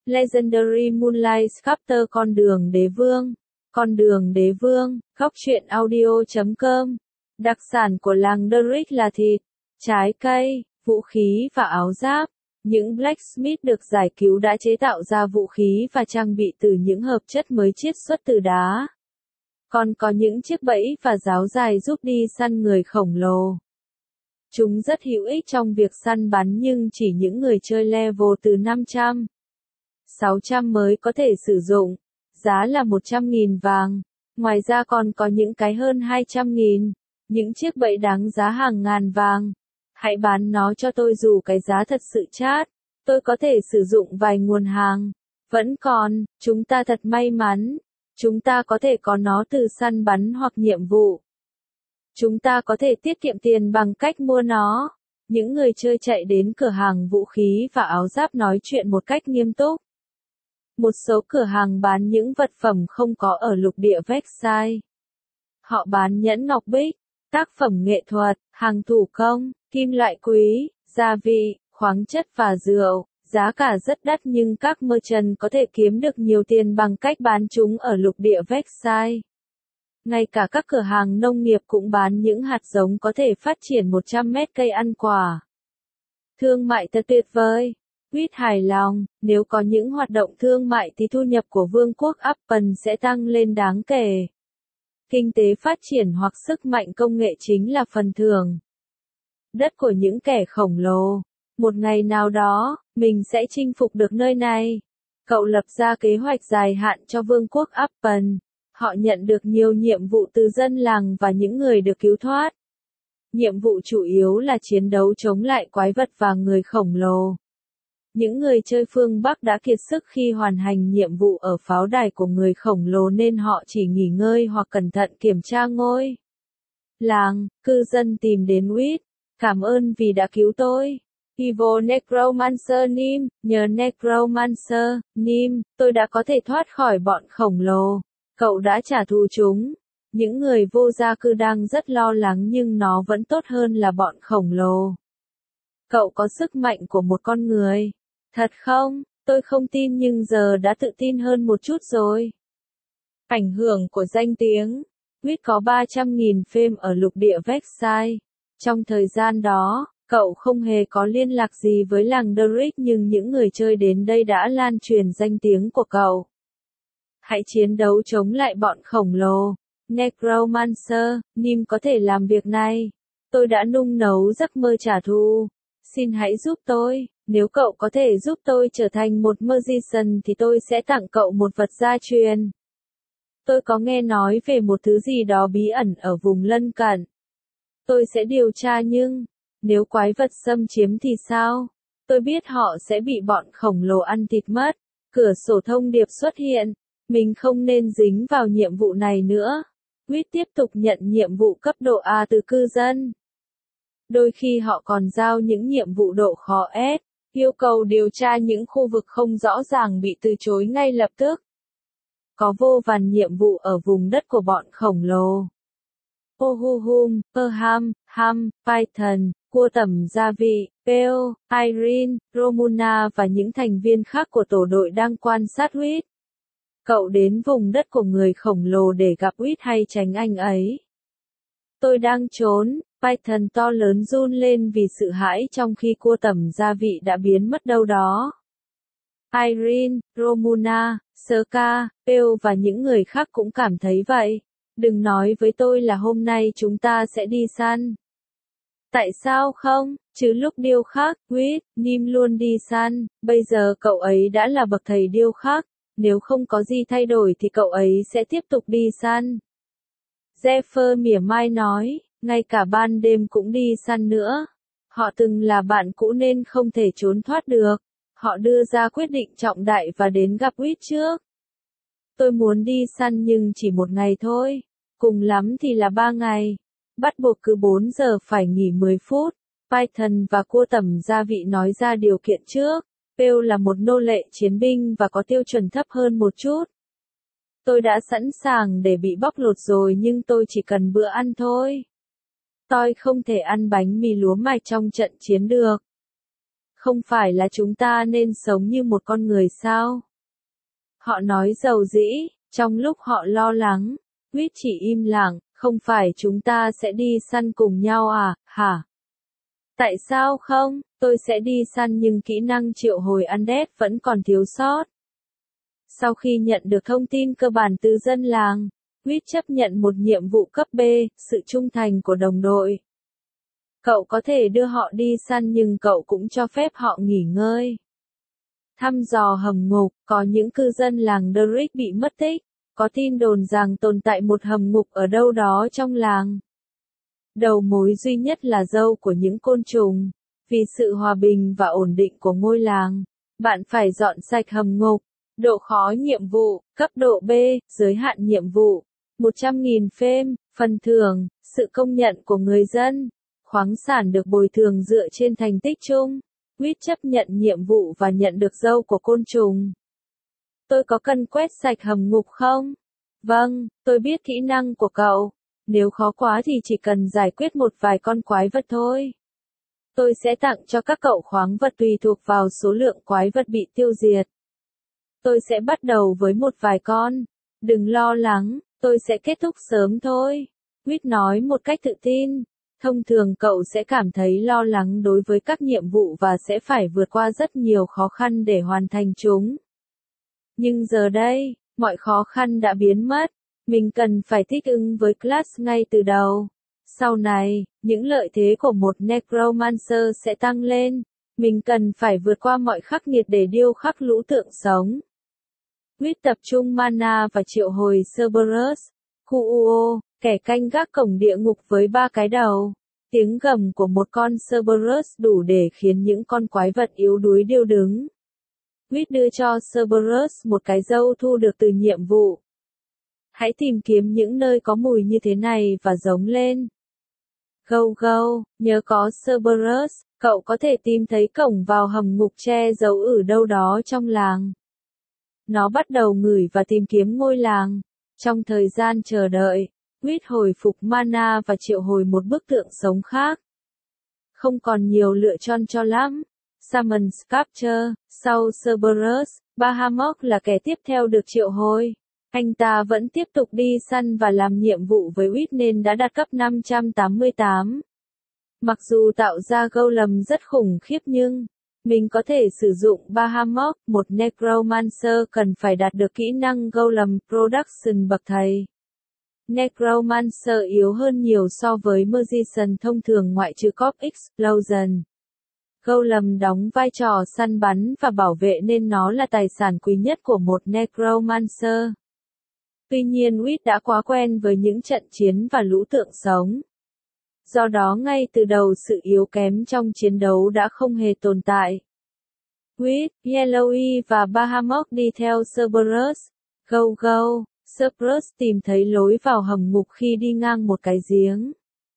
Legendary Moonlight Chapter Con đường đế vương, góc truyện audio.com. Đặc sản của làng Derrick là thịt, trái cây, vũ khí và áo giáp. Những blacksmith được giải cứu đã chế tạo ra vũ khí và trang bị từ những hợp chất mới chiết xuất từ đá. Còn có những chiếc bẫy và giáo dài giúp đi săn người khổng lồ. Chúng rất hữu ích trong việc săn bắn nhưng chỉ những người chơi level từ 500, 600 mới có thể sử dụng. Giá là 100.000 vàng. Ngoài ra còn có những cái hơn 200.000. Những chiếc bẫy đáng giá hàng ngàn vàng. Hãy bán nó cho tôi dù cái giá thật sự chát. Tôi có thể sử dụng vài nguồn hàng. Vẫn còn, chúng ta thật may mắn. Chúng ta có thể có nó từ săn bắn hoặc nhiệm vụ. Chúng ta có thể tiết kiệm tiền bằng cách mua nó. Những người chơi chạy đến cửa hàng vũ khí và áo giáp nói chuyện một cách nghiêm túc. Một số cửa hàng bán những vật phẩm không có ở lục địa Vexai. Họ bán nhẫn ngọc bích, tác phẩm nghệ thuật, hàng thủ công, kim loại quý, gia vị, khoáng chất và rượu. Giá cả rất đắt nhưng các merchant có thể kiếm được nhiều tiền bằng cách bán chúng ở lục địa Vexai. Ngay cả các cửa hàng nông nghiệp cũng bán những hạt giống có thể phát triển 100 mét cây ăn quả. Thương mại thật tuyệt vời. Quýt hài lòng, nếu có những hoạt động thương mại thì thu nhập của vương quốc Appen sẽ tăng lên đáng kể. Kinh tế phát triển hoặc sức mạnh công nghệ chính là phần thưởng. Đất của những kẻ khổng lồ. Một ngày nào đó, mình sẽ chinh phục được nơi này. Cậu lập ra kế hoạch dài hạn cho vương quốc Appen. Họ nhận được nhiều nhiệm vụ từ dân làng và những người được cứu thoát. Nhiệm vụ chủ yếu là chiến đấu chống lại quái vật và người khổng lồ. Những người chơi phương Bắc đã kiệt sức khi hoàn thành nhiệm vụ ở pháo đài của người khổng lồ nên họ chỉ nghỉ ngơi hoặc cẩn thận kiểm tra ngôi làng. Cư dân tìm đến Wit. Cảm ơn vì đã cứu tôi. Evil Necromancer Nim, nhờ Necromancer, Nim, tôi đã có thể thoát khỏi bọn khổng lồ. Cậu đã trả thù chúng. Những người vô gia cư đang rất lo lắng nhưng nó vẫn tốt hơn là bọn khổng lồ. Cậu có sức mạnh của một con người. Thật không? Tôi không tin nhưng giờ đã tự tin hơn một chút rồi. Ảnh hưởng của danh tiếng. Quýt có 300.000 fame ở lục địa Vexai. Trong thời gian đó, cậu không hề có liên lạc gì với làng Derrick nhưng những người chơi đến đây đã lan truyền danh tiếng của cậu. Hãy chiến đấu chống lại bọn khổng lồ. Necromancer, Nim có thể làm việc này. Tôi đã nung nấu giấc mơ trả thù. Xin hãy giúp tôi. Nếu cậu có thể giúp tôi trở thành một magician thì tôi sẽ tặng cậu một vật gia truyền. Tôi có nghe nói về một thứ gì đó bí ẩn ở vùng lân cận. Tôi sẽ điều tra nhưng, nếu quái vật xâm chiếm thì sao? Tôi biết họ sẽ bị bọn khổng lồ ăn thịt mất. Cửa sổ thông điệp xuất hiện. Mình không nên dính vào nhiệm vụ này nữa. Quýt tiếp tục nhận nhiệm vụ cấp độ A từ cư dân. Đôi khi họ còn giao những nhiệm vụ độ khó S. Yêu cầu điều tra những khu vực không rõ ràng bị từ chối ngay lập tức. Có vô vàn nhiệm vụ ở vùng đất của bọn khổng lồ. Ohuhum, Perham, Ham, Python, cua tẩm gia vị, Peo, Irene, Romuna và những thành viên khác của tổ đội đang quan sát Wit. Cậu đến vùng đất của người khổng lồ để gặp Wit hay tránh anh ấy? Tôi đang trốn. Python to lớn run lên vì sự hãi trong khi cua tẩm gia vị đã biến mất đâu đó. Irene, Romuna, Serka, Peo và những người khác cũng cảm thấy vậy. Đừng nói với tôi là hôm nay chúng ta sẽ đi săn. Tại sao không? Chứ lúc điêu khắc, Wit, Nim luôn đi săn. Bây giờ cậu ấy đã là bậc thầy điêu khắc. Nếu không có gì thay đổi thì cậu ấy sẽ tiếp tục đi săn. Zephyr mỉa mai nói. Ngay cả ban đêm cũng đi săn nữa. Họ từng là bạn cũ nên không thể trốn thoát được. Họ đưa ra quyết định trọng đại và đến gặp Wit trước. Tôi muốn đi săn nhưng chỉ một ngày thôi. Cùng lắm thì là 3 ngày. Bắt buộc cứ 4 giờ phải nghỉ 10 phút. Python và cua tẩm gia vị nói ra điều kiện trước. Peo là một nô lệ chiến binh và có tiêu chuẩn thấp hơn một chút. Tôi đã sẵn sàng để bị bóc lột rồi nhưng tôi chỉ cần bữa ăn thôi. Tôi không thể ăn bánh mì lúa mạch trong trận chiến được. Không phải là chúng ta nên sống như một con người sao? Họ nói dầu dĩ, trong lúc họ lo lắng. Quýt chỉ im lặng, không phải chúng ta sẽ đi săn cùng nhau à, hả? Tại sao không? Tôi sẽ đi săn nhưng kỹ năng triệu hồi undead vẫn còn thiếu sót. Sau khi nhận được thông tin cơ bản từ dân làng, Quýt chấp nhận một nhiệm vụ cấp B, sự trung thành của đồng đội. Cậu có thể đưa họ đi săn nhưng cậu cũng cho phép họ nghỉ ngơi. Thăm dò hầm ngục, có những cư dân làng Derrick bị mất tích. Có tin đồn rằng tồn tại một hầm ngục ở đâu đó trong làng. Đầu mối duy nhất là dâu của những côn trùng. Vì sự hòa bình và ổn định của ngôi làng, bạn phải dọn sạch hầm ngục. Độ khó nhiệm vụ, cấp độ B, giới hạn nhiệm vụ, 100.000 phêm, phần thưởng, sự công nhận của người dân. Khoáng sản được bồi thường dựa trên thành tích chung. Quýt chấp nhận nhiệm vụ và nhận được dâu của côn trùng. Tôi có cần quét sạch hầm ngục không? Vâng, tôi biết kỹ năng của cậu. Nếu khó quá thì chỉ cần giải quyết một vài con quái vật thôi. Tôi sẽ tặng cho các cậu khoáng vật tùy thuộc vào số lượng quái vật bị tiêu diệt. Tôi sẽ bắt đầu với một vài con. Đừng lo lắng, tôi sẽ kết thúc sớm thôi. Quýt nói một cách tự tin. Thông thường cậu sẽ cảm thấy lo lắng đối với các nhiệm vụ và sẽ phải vượt qua rất nhiều khó khăn để hoàn thành chúng. Nhưng giờ đây, mọi khó khăn đã biến mất. Mình cần phải thích ứng với class ngay từ đầu. Sau này, những lợi thế của một Necromancer sẽ tăng lên. Mình cần phải vượt qua mọi khắc nghiệt để điêu khắc lũ tượng sống. Quýt tập trung mana và triệu hồi Cerberus. Kuuo, kẻ canh gác cổng địa ngục với 3 cái đầu. Tiếng gầm của một con Cerberus đủ để khiến những con quái vật yếu đuối điêu đứng. Quýt đưa cho Cerberus một cái dâu thu được từ nhiệm vụ. Hãy tìm kiếm những nơi có mùi như thế này và giống lên. Go go, nhớ có Cerberus, cậu có thể tìm thấy cổng vào hầm ngục che giấu ở đâu đó trong làng. Nó bắt đầu ngửi và tìm kiếm ngôi làng. Trong thời gian chờ đợi, Quýt hồi phục mana và triệu hồi một bức tượng sống khác. Không còn nhiều lựa chọn cho lắm. Summon Sculpture, sau Cerberus, Bahamut là kẻ tiếp theo được triệu hồi. Anh ta vẫn tiếp tục đi săn và làm nhiệm vụ với Quýt nên đã đạt cấp 588. Mặc dù tạo ra golem rất khủng khiếp nhưng, mình có thể sử dụng Bahamut, một Necromancer cần phải đạt được kỹ năng golem production bậc thầy. Necromancer yếu hơn nhiều so với Magician thông thường ngoại trừ Corp Explosion. Golem đóng vai trò săn bắn và bảo vệ nên nó là tài sản quý nhất của một Necromancer. Tuy nhiên Quýt đã quá quen với những trận chiến và lũ tượng sống. Do đó ngay từ đầu sự yếu kém trong chiến đấu đã không hề tồn tại. Quýt, Yellowy và Bahamut đi theo Cerberus. Go go, Cerberus tìm thấy lối vào hầm ngục khi đi ngang một cái giếng.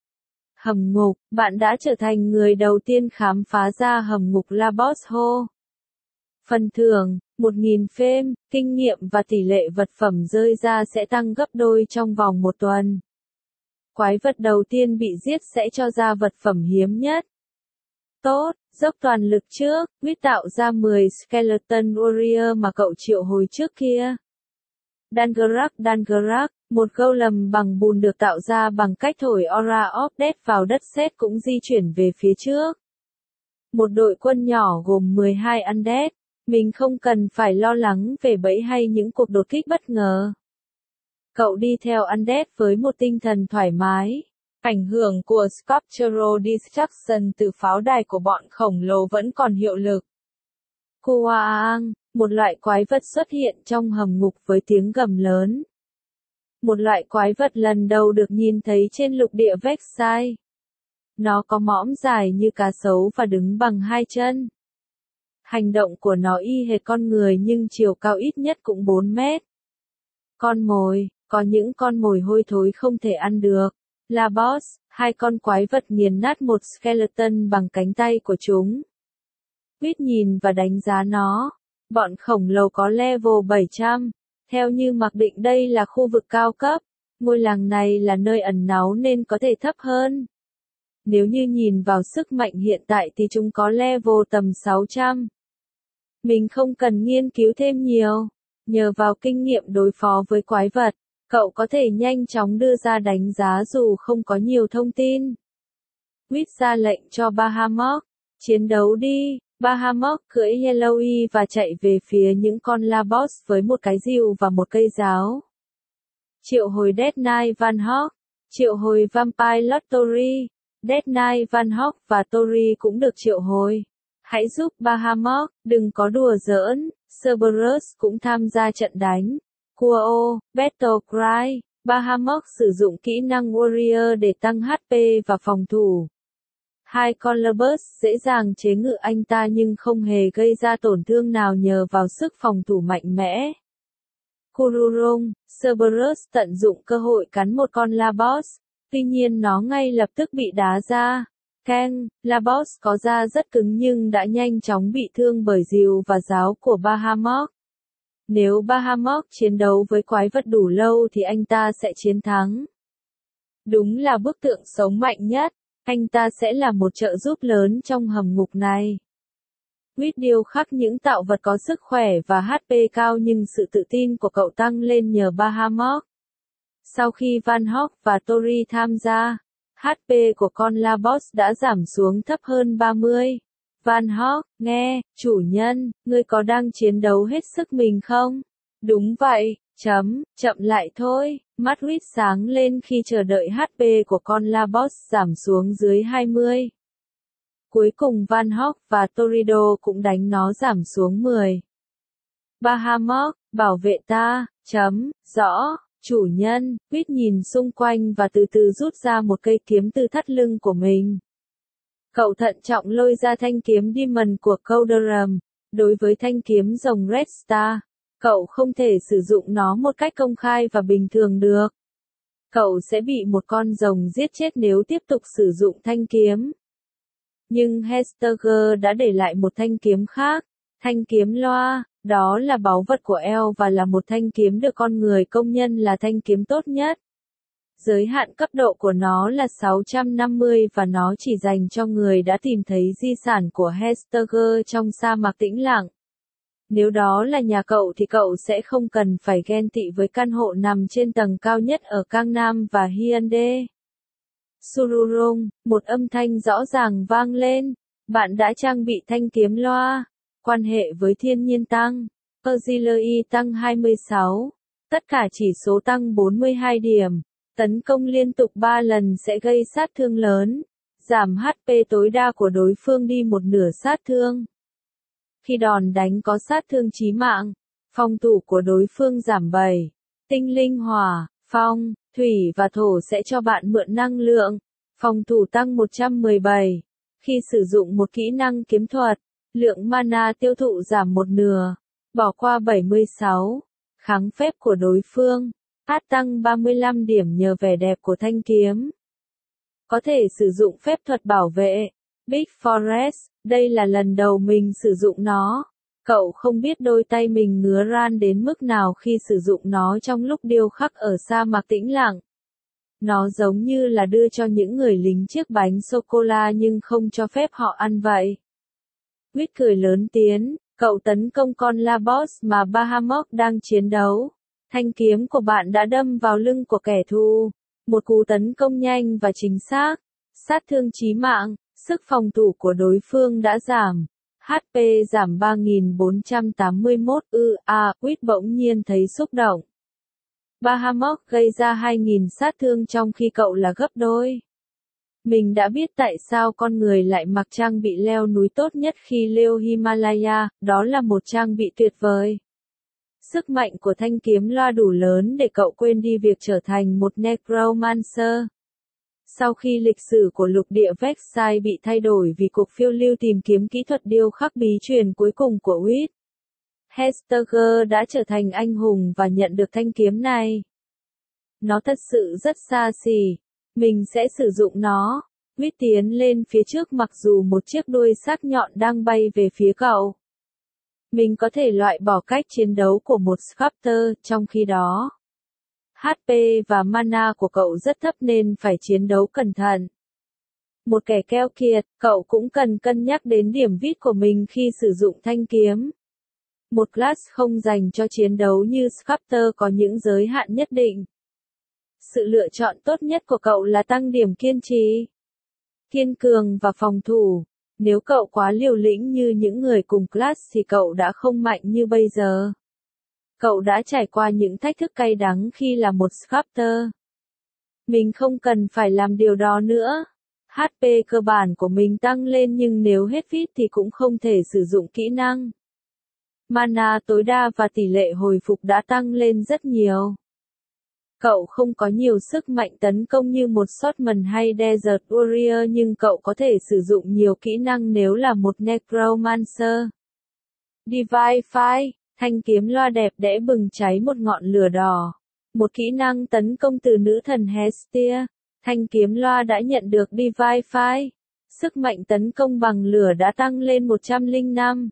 Hầm ngục, bạn đã trở thành người đầu tiên khám phá ra hầm ngục La Boss Hole. Phần thưởng, 1.000 phêm, kinh nghiệm và tỷ lệ vật phẩm rơi ra sẽ tăng gấp đôi trong vòng 1 tuần. Quái vật đầu tiên bị giết sẽ cho ra vật phẩm hiếm nhất. Tốt, dốc toàn lực trước, Quýt tạo ra 10 Skeleton Warrior mà cậu triệu hồi trước kia. Dangarak, một golem bằng bùn được tạo ra bằng cách thổi Aura of Death vào đất sét cũng di chuyển về phía trước. Một đội quân nhỏ gồm 12 undead, mình không cần phải lo lắng về bẫy hay những cuộc đột kích bất ngờ. Cậu đi theo undead với một tinh thần thoải mái. Ảnh hưởng của Sculptural Destruction từ pháo đài của bọn khổng lồ vẫn còn hiệu lực. Kuaang, một loại quái vật xuất hiện trong hầm ngục với tiếng gầm lớn. Một loại quái vật lần đầu được nhìn thấy trên lục địa Vexai. Nó có mõm dài như cá sấu và đứng bằng 2 chân. Hành động của nó y hệt con người nhưng chiều cao ít nhất cũng 4 mét. Con mồi, có những con mồi hôi thối không thể ăn được. La Boss, 2 con quái vật nghiền nát một skeleton bằng cánh tay của chúng. Quýt nhìn và đánh giá nó. Bọn khổng lồ có level 700. Theo như mặc định đây là khu vực cao cấp. Ngôi làng này là nơi ẩn náu nên có thể thấp hơn. Nếu như nhìn vào sức mạnh hiện tại thì chúng có level tầm 600. Mình không cần nghiên cứu thêm nhiều. Nhờ vào kinh nghiệm đối phó với quái vật, cậu có thể nhanh chóng đưa ra đánh giá dù không có nhiều thông tin. Quýt ra lệnh cho Bahamut, chiến đấu đi. Bahamut cưỡi Yellowy và chạy về phía những con la boss với một cái rìu và một cây giáo. Triệu hồi Death Knight Van Hawk, triệu hồi Vampire Lord Tori. Death Knight Van Hawk và Tori cũng được triệu hồi. Hãy giúp Bahamut, đừng có đùa giỡn. Cerberus cũng tham gia trận đánh. Quo, Battle Cry. Bahamut sử dụng kỹ năng Warrior để tăng HP và phòng thủ. Hai con Lobus dễ dàng chế ngự anh ta nhưng không hề gây ra tổn thương nào nhờ vào sức phòng thủ mạnh mẽ. Kururung, Cerberus tận dụng cơ hội cắn một con Labos, tuy nhiên nó ngay lập tức bị đá ra. Kang, Labos có da rất cứng nhưng đã nhanh chóng bị thương bởi rìu và giáo của Bahamut. Nếu Bahamut chiến đấu với quái vật đủ lâu thì anh ta sẽ chiến thắng. Đúng là bức tượng sống mạnh nhất, anh ta sẽ là một trợ giúp lớn trong hầm ngục này. Quýt điêu khắc những tạo vật có sức khỏe và HP cao nhưng sự tự tin của cậu tăng lên nhờ Bahamut. Sau khi Van Hawk và Tori tham gia, HP của con Labos đã giảm xuống thấp hơn 30. Van Hawk, nghe, chủ nhân, ngươi có đang chiến đấu hết sức mình không? Đúng vậy, chậm lại thôi. Mắt Quýt sáng lên khi chờ đợi HP của con Labos giảm xuống dưới 20. Cuối cùng Van Hawk và Torido cũng đánh nó giảm xuống 10. Bahamut, bảo vệ ta, rõ, chủ nhân. Quýt nhìn xung quanh và từ từ rút ra một cây kiếm từ thắt lưng của mình. Cậu thận trọng lôi ra thanh kiếm Demon của Coulderum. Đối với thanh kiếm rồng Red Star, cậu không thể sử dụng nó một cách công khai và bình thường được. Cậu sẽ bị một con rồng giết chết nếu tiếp tục sử dụng thanh kiếm. Nhưng Hestager đã để lại một thanh kiếm khác, thanh kiếm loa, đó là báu vật của El và là một thanh kiếm được con người công nhận là thanh kiếm tốt nhất. Giới hạn cấp độ của nó là 650 và nó chỉ dành cho người đã tìm thấy di sản của Hestager trong sa mạc tĩnh lặng. Nếu đó là nhà cậu thì cậu sẽ không cần phải ghen tị với căn hộ nằm trên tầng cao nhất ở Gangnam và Hyundai. Sururung, một âm thanh rõ ràng vang lên. Bạn đã trang bị thanh kiếm loa. Quan hệ với thiên nhiên tăng. Auxiliary tăng 26. Tất cả chỉ số tăng 42 điểm. Tấn công liên tục 3 lần sẽ gây sát thương lớn. Giảm HP tối đa của đối phương đi một nửa sát thương. Khi đòn đánh có sát thương chí mạng, phòng thủ của đối phương giảm 7. Tinh linh hỏa, phong, thủy và thổ sẽ cho bạn mượn năng lượng. Phòng thủ tăng 117. Khi sử dụng một kỹ năng kiếm thuật, lượng mana tiêu thụ giảm một nửa. Bỏ qua 76. Kháng phép của đối phương. Tăng 35 điểm nhờ vẻ đẹp của thanh kiếm. Có thể sử dụng phép thuật bảo vệ. Big Forest, đây là lần đầu mình sử dụng nó. Cậu không biết đôi tay mình ngứa ran đến mức nào khi sử dụng nó trong lúc điêu khắc ở sa mạc tĩnh lặng. Nó giống như là đưa cho những người lính chiếc bánh sô-cô-la nhưng không cho phép họ ăn vậy. Quýt cười lớn tiếng, cậu tấn công con Labos mà Bahamut đang chiến đấu. Thanh kiếm của bạn đã đâm vào lưng của kẻ thù. Một cú tấn công nhanh và chính xác. Sát thương chí mạng, sức phòng thủ của đối phương đã giảm. HP giảm 3481. Quýt bỗng nhiên thấy xúc động. Bahamut gây ra 2000 sát thương trong khi cậu là gấp đôi. Mình đã biết tại sao con người lại mặc trang bị leo núi tốt nhất khi leo Himalaya, đó là một trang bị tuyệt vời. Sức mạnh của thanh kiếm loa đủ lớn để cậu quên đi việc trở thành một necromancer. Sau khi lịch sử của lục địa Vexai bị thay đổi vì cuộc phiêu lưu tìm kiếm kỹ thuật điêu khắc bí truyền cuối cùng của Quýt, Hestager đã trở thành anh hùng và nhận được thanh kiếm này. Nó thật sự rất xa xỉ. Mình sẽ sử dụng nó. Quýt tiến lên phía trước mặc dù một chiếc đuôi sắc nhọn đang bay về phía cậu. Mình có thể loại bỏ cách chiến đấu của một Sculptor, trong khi đó HP và mana của cậu rất thấp nên phải chiến đấu cẩn thận. Một kẻ keo kiệt, cậu cũng cần cân nhắc đến điểm vít của mình khi sử dụng thanh kiếm. Một class không dành cho chiến đấu như Sculptor có những giới hạn nhất định. Sự lựa chọn tốt nhất của cậu là tăng điểm kiên trì, kiên cường và phòng thủ. Nếu cậu quá liều lĩnh như những người cùng class thì cậu đã không mạnh như bây giờ. Cậu đã trải qua những thách thức cay đắng khi là một Sculptor. Mình không cần phải làm điều đó nữa. HP cơ bản của mình tăng lên nhưng nếu hết vít thì cũng không thể sử dụng kỹ năng. Mana tối đa và tỷ lệ hồi phục đã tăng lên rất nhiều. Cậu không có nhiều sức mạnh tấn công như một Swordsman hay Desert Warrior nhưng cậu có thể sử dụng nhiều kỹ năng nếu là một Necromancer. Divine Fire, thanh kiếm loa đẹp đẽ bừng cháy một ngọn lửa đỏ. Một kỹ năng tấn công từ nữ thần Hestia. Thanh kiếm loa đã nhận được Divine Fire. Sức mạnh tấn công bằng lửa đã tăng lên 105.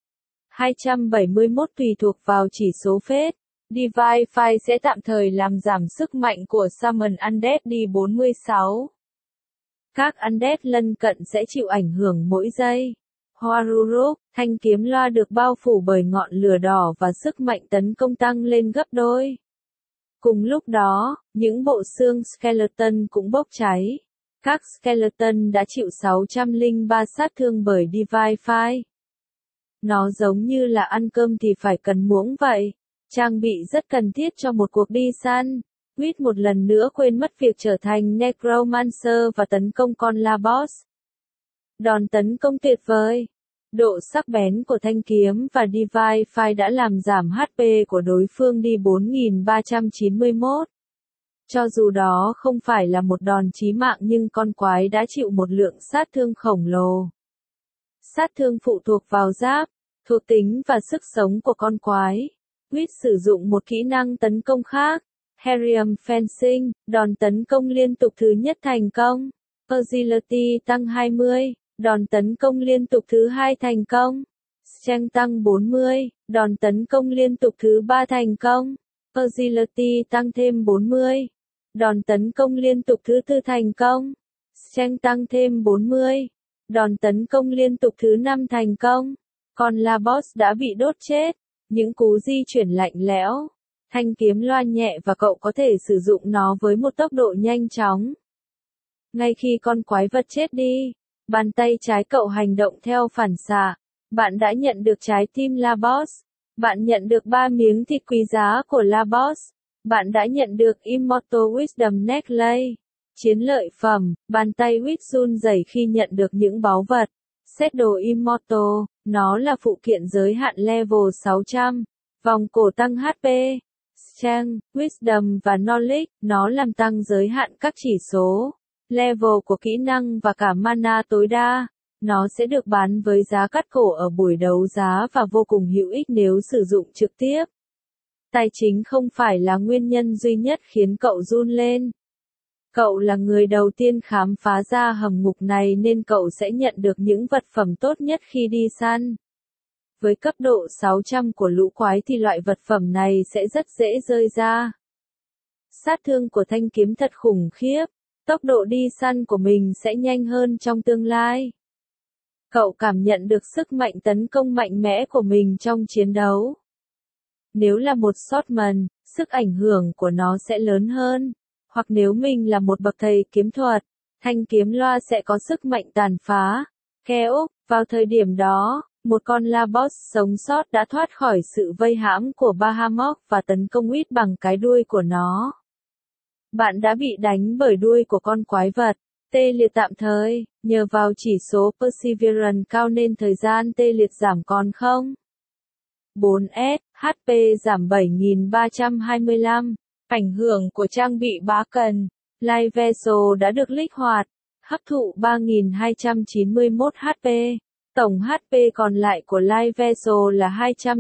271 tùy thuộc vào chỉ số phết. Divine Fire sẽ tạm thời làm giảm sức mạnh của Summon Undead đi 46. Các Undead lân cận sẽ chịu ảnh hưởng mỗi giây. Horuruk, thanh kiếm loa được bao phủ bởi ngọn lửa đỏ và sức mạnh tấn công tăng lên gấp đôi. Cùng lúc đó, những bộ xương skeleton cũng bốc cháy. Các skeleton đã chịu 603 sát thương bởi Divine Fire. Nó giống như là ăn cơm thì phải cần muỗng vậy. Trang bị rất cần thiết cho một cuộc đi săn. Wit một lần nữa quên mất việc trở thành Necromancer và tấn công con La Boss. Đòn tấn công tuyệt vời. Độ sắc bén của thanh kiếm và Divine Fire đã làm giảm HP của đối phương đi 4391. Cho dù đó không phải là một đòn chí mạng nhưng con quái đã chịu một lượng sát thương khổng lồ. Sát thương phụ thuộc vào giáp, thuộc tính và sức sống của con quái. Wit sử dụng một kỹ năng tấn công khác. Herium Fencing, đòn tấn công liên tục thứ nhất thành công. Agility tăng 20, đòn tấn công liên tục thứ hai thành công. Strength tăng 40, đòn tấn công liên tục thứ ba thành công. Agility tăng thêm 40, đòn tấn công liên tục thứ tư thành công. Strength tăng thêm 40, đòn tấn công liên tục thứ năm thành công. Còn La Boss đã bị đốt chết. Những cú di chuyển lạnh lẽo. Thanh kiếm loa nhẹ và cậu có thể sử dụng nó với một tốc độ nhanh chóng. Ngay khi con quái vật chết đi, bàn tay trái cậu hành động theo phản xạ. Bạn đã nhận được trái tim La Boss. Bạn nhận được 3 miếng thịt quý giá của La Boss. Bạn đã nhận được Immortal Wisdom Necklace. Chiến lợi phẩm, bàn tay Wit run rẩy khi nhận được những báu vật. Set đồ Immortal, nó là phụ kiện giới hạn level 600. Vòng cổ tăng HP. Strength, Wisdom và Knowledge, nó làm tăng giới hạn các chỉ số. Level của kỹ năng và cả mana tối đa. Nó sẽ được bán với giá cắt cổ ở buổi đấu giá và vô cùng hữu ích nếu sử dụng trực tiếp. Tài chính không phải là nguyên nhân duy nhất khiến cậu run lên. Cậu là người đầu tiên khám phá ra hầm ngục này nên cậu sẽ nhận được những vật phẩm tốt nhất khi đi săn. Với cấp độ 600 của lũ quái thì loại vật phẩm này sẽ rất dễ rơi ra. Sát thương của thanh kiếm thật khủng khiếp. Tốc độ đi săn của mình sẽ nhanh hơn trong tương lai. Cậu cảm nhận được sức mạnh tấn công mạnh mẽ của mình trong chiến đấu. Nếu là một swordsman, sức ảnh hưởng của nó sẽ lớn hơn. Hoặc nếu mình là một bậc thầy kiếm thuật, thanh kiếm loa sẽ có sức mạnh tàn phá. Kéo, vào thời điểm đó, một con La Boss sống sót đã thoát khỏi sự vây hãm của Bahamut và tấn công Wit bằng cái đuôi của nó. Bạn đã bị đánh bởi đuôi của con quái vật. Tê liệt tạm thời, nhờ vào chỉ số Perseverance cao nên thời gian tê liệt giảm còn không. 4S, HP giảm 7325. Ảnh hưởng của trang bị bá cần. Light Vessel đã được kích hoạt. Hấp thụ 3291 HP. Tổng HP còn lại của Light Vessel là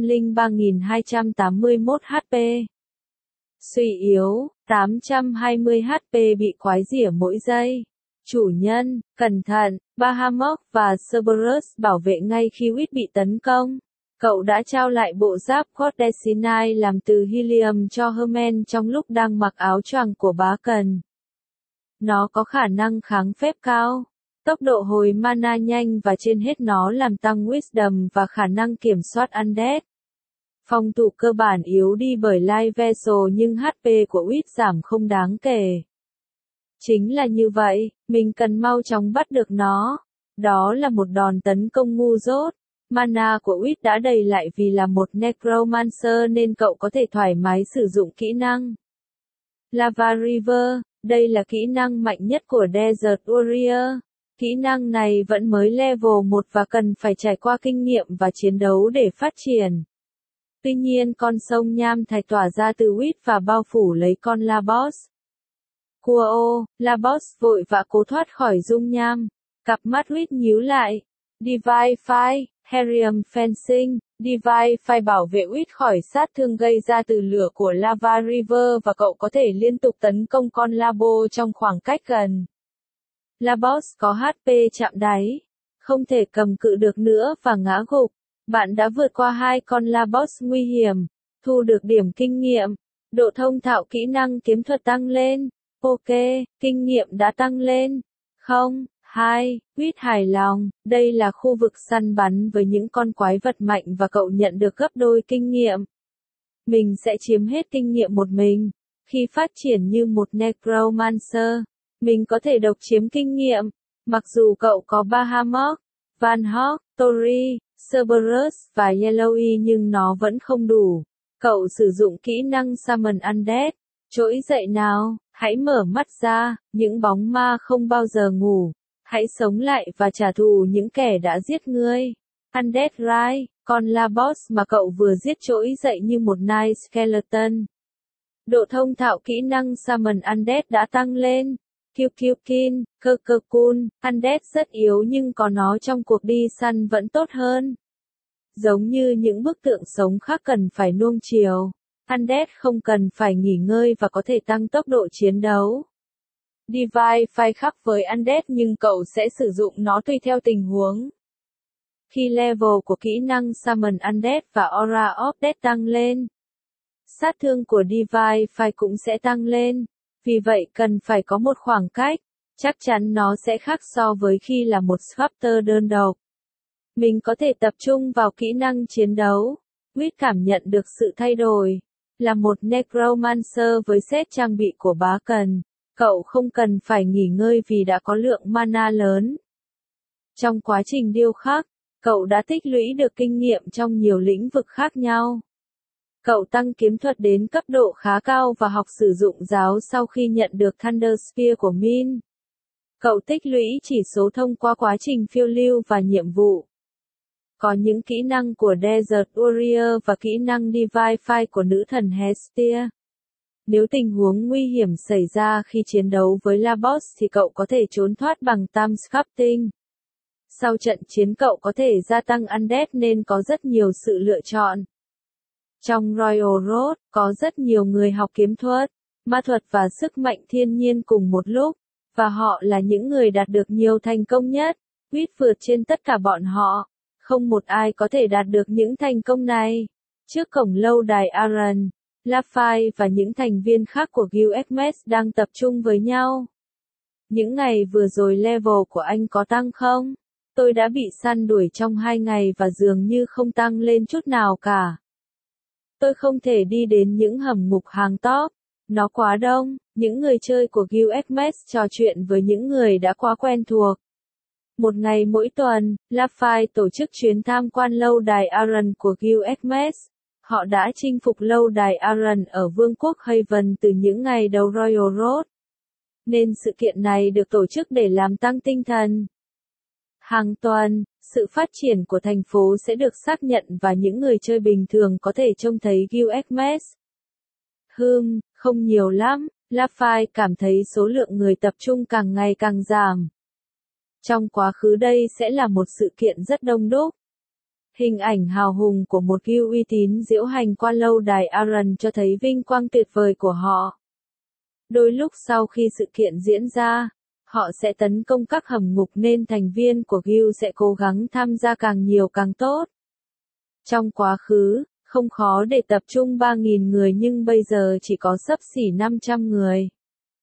203.281 HP. Suy yếu, 820 HP bị quái rỉa mỗi giây. Chủ nhân, cẩn thận, Bahamut và Cerberus bảo vệ ngay khi Wit bị tấn công. Cậu đã trao lại bộ giáp Cordesinai làm từ helium cho Hermen trong lúc đang mặc áo choàng của bá cần. Nó có khả năng kháng phép cao. Tốc độ hồi mana nhanh và trên hết nó làm tăng Wisdom và khả năng kiểm soát Undead. Phòng thủ cơ bản yếu đi bởi Light Vessel nhưng HP của Wit giảm không đáng kể. Chính là như vậy, mình cần mau chóng bắt được nó. Đó là một đòn tấn công ngu dốt. Mana của Wit đã đầy lại vì là một Necromancer nên cậu có thể thoải mái sử dụng kỹ năng Lava River. Đây là kỹ năng mạnh nhất của Desert Warrior. Kỹ năng này vẫn mới level 1 và cần phải trải qua kinh nghiệm và chiến đấu để phát triển. Tuy nhiên con sông nham thạch tỏa ra từ Wit và bao phủ lấy con Labos. Cua Labos vội vã cố thoát khỏi dung nham. Cặp mắt Wit nhíu lại. Divine Fire, Herium Fencing. Divine Fire bảo vệ Wit khỏi sát thương gây ra từ lửa của Lava River và cậu có thể liên tục tấn công con Labo trong khoảng cách gần. Labos có HP chạm đáy, không thể cầm cự được nữa và ngã gục. Bạn đã vượt qua 2 con Labos nguy hiểm, thu được điểm kinh nghiệm. Độ thông thạo kỹ năng kiếm thuật tăng lên. Ok, kinh nghiệm đã tăng lên. 2. Wit hài lòng, đây là khu vực săn bắn với những con quái vật mạnh và cậu nhận được gấp đôi kinh nghiệm. Mình sẽ chiếm hết kinh nghiệm một mình. Khi phát triển như một Necromancer, mình có thể độc chiếm kinh nghiệm. Mặc dù cậu có Bahamut, Van Hawk, Tori, Cerberus và Yellowy nhưng nó vẫn không đủ. Cậu sử dụng kỹ năng Summon Undead. Trỗi dậy nào, hãy mở mắt ra, những bóng ma không bao giờ ngủ. Hãy sống lại và trả thù những kẻ đã giết ngươi. Undead Rise, con Labos mà cậu vừa giết trỗi dậy như một Night Skeleton. Độ thông thạo kỹ năng Summon Undead đã tăng lên. Kyukyukin, Cocoon, Undead rất yếu nhưng có nó trong cuộc đi săn vẫn tốt hơn. Giống như những bức tượng sống khác cần phải nuông chiều, Undead không cần phải nghỉ ngơi và có thể tăng tốc độ chiến đấu. Divine Fire khác với Undead nhưng cậu sẽ sử dụng nó tùy theo tình huống. Khi level của kỹ năng Summon Undead và Aura of Death tăng lên, sát thương của Divine Fire cũng sẽ tăng lên. Vì vậy cần phải có một khoảng cách, chắc chắn nó sẽ khác so với khi là một Sculptor đơn độc. Mình có thể tập trung vào kỹ năng chiến đấu. Wit cảm nhận được sự thay đổi. Là một Necromancer với set trang bị của bá cần, cậu không cần phải nghỉ ngơi vì đã có lượng mana lớn. Trong quá trình điêu khắc, cậu đã tích lũy được kinh nghiệm trong nhiều lĩnh vực khác nhau. Cậu tăng kiếm thuật đến cấp độ khá cao và học sử dụng giáo sau khi nhận được Thunder Spear của Min. Cậu tích lũy chỉ số thông qua quá trình phiêu lưu và nhiệm vụ. Có những kỹ năng của Desert Warrior và kỹ năng Divine Fire của nữ thần Hestia. Nếu tình huống nguy hiểm xảy ra khi chiến đấu với Labos thì cậu có thể trốn thoát bằng Time Sculpting. Sau trận chiến cậu có thể gia tăng Undead nên có rất nhiều sự lựa chọn. Trong Royal Road, có rất nhiều người học kiếm thuật, ma thuật và sức mạnh thiên nhiên cùng một lúc, và họ là những người đạt được nhiều thành công nhất. Wit vượt trên tất cả bọn họ. Không một ai có thể đạt được những thành công này. Trước cổng lâu đài Aran, Lafay và những thành viên khác của Guild Hermes đang tập trung với nhau. Những ngày vừa rồi level của anh có tăng không? Tôi đã bị săn đuổi trong 2 ngày và dường như không tăng lên chút nào cả. Tôi không thể đi đến những hầm ngục hàng top. Nó quá đông. Những người chơi của Guild Hermes trò chuyện với những người đã quá quen thuộc. Một ngày mỗi tuần, Lafay tổ chức chuyến tham quan lâu đài Aran của Guild Hermes. Họ đã chinh phục lâu đài Aran ở Vương quốc Haven từ những ngày đầu Royal Road. Nên sự kiện này được tổ chức để làm tăng tinh thần. Hàng tuần, sự phát triển của thành phố sẽ được xác nhận và những người chơi bình thường có thể trông thấy Guild Hermes. Không nhiều lắm, Lafay cảm thấy số lượng người tập trung càng ngày càng giảm. Trong quá khứ đây sẽ là một sự kiện rất đông đúc. Hình ảnh hào hùng của một guild uy tín diễu hành qua lâu đài Aran cho thấy vinh quang tuyệt vời của họ. Đôi lúc sau khi sự kiện diễn ra, họ sẽ tấn công các hầm ngục nên thành viên của guild sẽ cố gắng tham gia càng nhiều càng tốt. Trong quá khứ, không khó để tập trung 3.000 người nhưng bây giờ chỉ có xấp xỉ 500 người.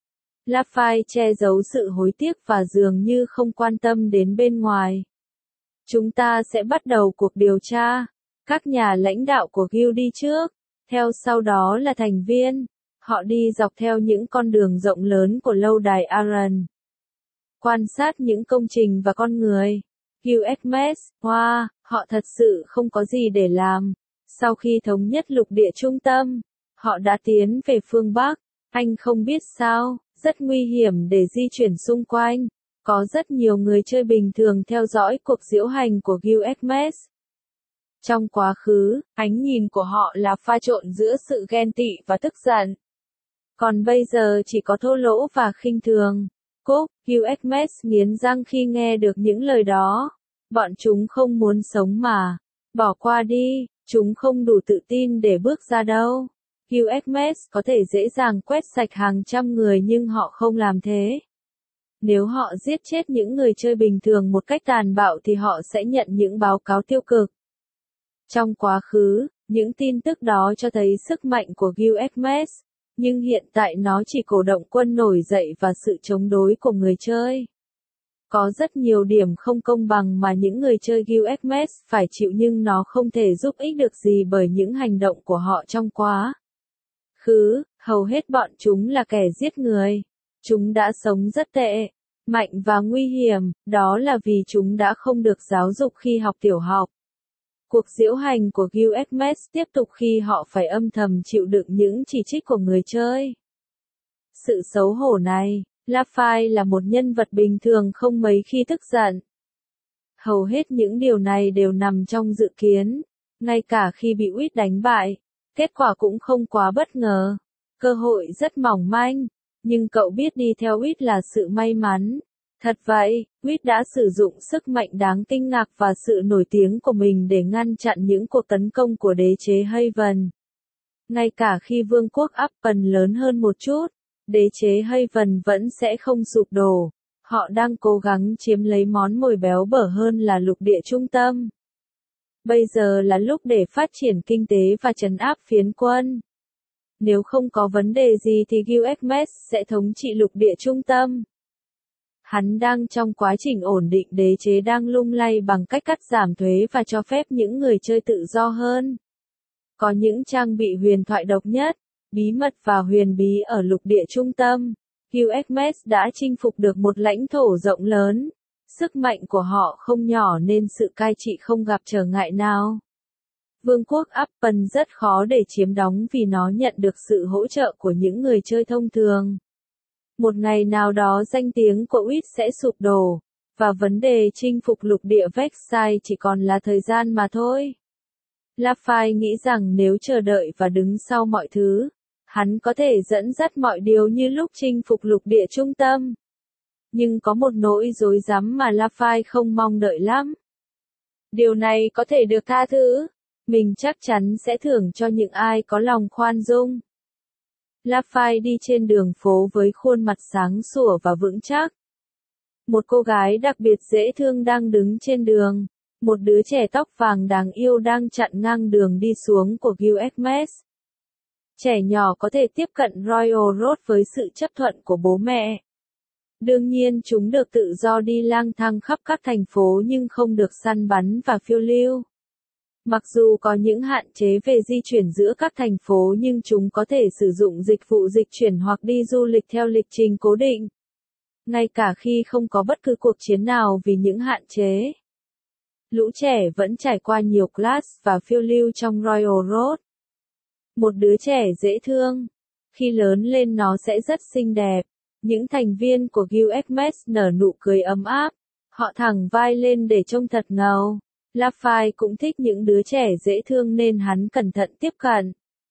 Lafay che giấu sự hối tiếc và dường như không quan tâm đến bên ngoài. Chúng ta sẽ bắt đầu cuộc điều tra. Các nhà lãnh đạo của Guild đi trước, theo sau đó là thành viên. Họ đi dọc theo những con đường rộng lớn của lâu đài Aran. Quan sát những công trình và con người. Guild Hermes, wow, họ thật sự không có gì để làm. Sau khi thống nhất lục địa trung tâm, họ đã tiến về phương Bắc. Anh không biết sao, rất nguy hiểm để di chuyển xung quanh. Có rất nhiều người chơi bình thường theo dõi cuộc diễu hành của Guild Hermes. Trong quá khứ, ánh nhìn của họ là pha trộn giữa sự ghen tị và tức giận. Còn bây giờ chỉ có thô lỗ và khinh thường. Cúc, Guild Hermes nghiến răng khi nghe được những lời đó. Bọn chúng không muốn sống mà. Bỏ qua đi, chúng không đủ tự tin để bước ra đâu. Guild Hermes có thể dễ dàng quét sạch hàng trăm người nhưng họ không làm thế. Nếu họ giết chết những người chơi bình thường một cách tàn bạo thì họ sẽ nhận những báo cáo tiêu cực. Trong quá khứ, những tin tức đó cho thấy sức mạnh của Guild Hermes, nhưng hiện tại nó chỉ cổ động quân nổi dậy và sự chống đối của người chơi. Có rất nhiều điểm không công bằng mà những người chơi Guild Hermes phải chịu nhưng nó không thể giúp ích được gì bởi những hành động của họ trong quá khứ. Hầu hết bọn chúng là kẻ giết người. Chúng đã sống rất tệ, mạnh và nguy hiểm, đó là vì chúng đã không được giáo dục khi học tiểu học. Cuộc diễu hành của Guild Hermes tiếp tục khi họ phải âm thầm chịu đựng những chỉ trích của người chơi. Sự xấu hổ này, Lafay là một nhân vật bình thường không mấy khi tức giận. Hầu hết những điều này đều nằm trong dự kiến, ngay cả khi bị Uýt đánh bại, kết quả cũng không quá bất ngờ. Cơ hội rất mỏng manh, nhưng cậu biết đi theo Uýt là sự may mắn. Thật vậy, Uýt đã sử dụng sức mạnh đáng kinh ngạc và sự nổi tiếng của mình để ngăn chặn những cuộc tấn công của đế chế Haven. Ngay cả khi vương quốc Appen lớn hơn một chút, đế chế Haven vẫn sẽ không sụp đổ. Họ đang cố gắng chiếm lấy món mồi béo bở hơn là lục địa trung tâm. Bây giờ là lúc để phát triển kinh tế và trấn áp phiến quân. Nếu không có vấn đề gì thì Guild Hermes sẽ thống trị lục địa trung tâm. Hắn đang trong quá trình ổn định đế chế đang lung lay bằng cách cắt giảm thuế và cho phép những người chơi tự do hơn. Có những trang bị huyền thoại độc nhất, bí mật và huyền bí ở lục địa trung tâm. Guild Hermes đã chinh phục được một lãnh thổ rộng lớn. Sức mạnh của họ không nhỏ nên sự cai trị không gặp trở ngại nào. Vương quốc Appen rất khó để chiếm đóng vì nó nhận được sự hỗ trợ của những người chơi thông thường. Một ngày nào đó danh tiếng của Uýt sẽ sụp đổ, và vấn đề chinh phục lục địa Vexai chỉ còn là thời gian mà thôi. Lafay nghĩ rằng nếu chờ đợi và đứng sau mọi thứ, hắn có thể dẫn dắt mọi điều như lúc chinh phục lục địa trung tâm. Nhưng có một nỗi rối rắm mà Lafay không mong đợi lắm. Điều này có thể được tha thứ. Mình chắc chắn sẽ thưởng cho những ai có lòng khoan dung. Lafay đi trên đường phố với khuôn mặt sáng sủa và vững chắc. Một cô gái đặc biệt dễ thương đang đứng trên đường. Một đứa trẻ tóc vàng đáng yêu đang chặn ngang đường đi xuống của Guild Hermes. Trẻ nhỏ có thể tiếp cận Royal Road với sự chấp thuận của bố mẹ. Đương nhiên chúng được tự do đi lang thang khắp các thành phố nhưng không được săn bắn và phiêu lưu. Mặc dù có những hạn chế về di chuyển giữa các thành phố nhưng chúng có thể sử dụng dịch vụ dịch chuyển hoặc đi du lịch theo lịch trình cố định. Ngay cả khi không có bất cứ cuộc chiến nào vì những hạn chế. Lũ trẻ vẫn trải qua nhiều class và phiêu lưu trong Royal Road. Một đứa trẻ dễ thương. Khi lớn lên nó sẽ rất xinh đẹp. Những thành viên của Guild Hermes nở nụ cười ấm áp. Họ thẳng vai lên để trông thật ngầu. Lafay cũng thích những đứa trẻ dễ thương nên hắn cẩn thận tiếp cận.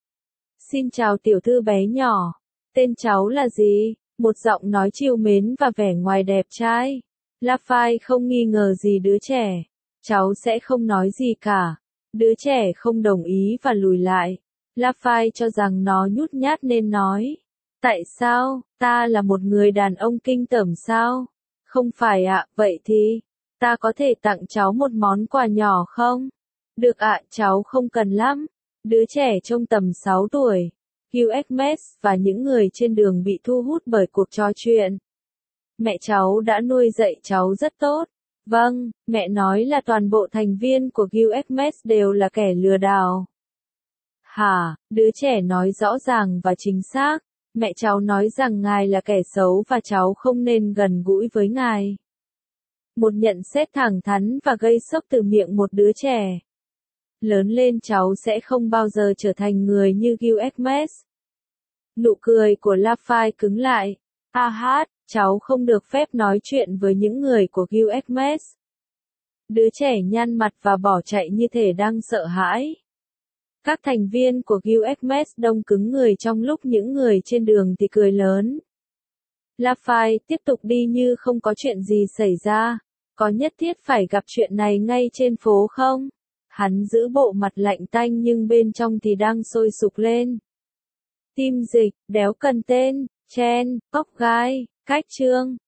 Xin chào tiểu thư bé nhỏ. Tên cháu là gì? Một giọng nói trìu mến và vẻ ngoài đẹp trai. Lafay không nghi ngờ gì đứa trẻ. Cháu sẽ không nói gì cả. Đứa trẻ không đồng ý và lùi lại. Lafay cho rằng nó nhút nhát nên nói. Tại sao, ta là một người đàn ông kinh tởm sao? Không phải ạ, vậy thì, ta có thể tặng cháu một món quà nhỏ không? Được ạ, cháu không cần lắm. Đứa trẻ trông tầm 6 tuổi. QXMS và những người trên đường bị thu hút bởi cuộc trò chuyện. Mẹ cháu đã nuôi dạy cháu rất tốt. Vâng, mẹ nói là toàn bộ thành viên của QXMS đều là kẻ lừa đảo. Hả, đứa trẻ nói rõ ràng và chính xác. Mẹ cháu nói rằng ngài là kẻ xấu và cháu không nên gần gũi với ngài. Một nhận xét thẳng thắn và gây sốc từ miệng một đứa trẻ. Lớn lên cháu sẽ không bao giờ trở thành người như QXMS. Nụ cười của Lafay cứng lại. Cháu không được phép nói chuyện với những người của QXMS. Đứa trẻ nhăn mặt và bỏ chạy như thể đang sợ hãi. Các thành viên của QXMS đông cứng người trong lúc những người trên đường thì cười lớn. Lafay tiếp tục đi như không có chuyện gì xảy ra. Có nhất thiết phải gặp chuyện này ngay trên phố không? Hắn giữ bộ mặt lạnh tanh nhưng bên trong thì đang sôi sục lên. Tim dịch, đéo cần tên, chen, cóc gai, cách chương.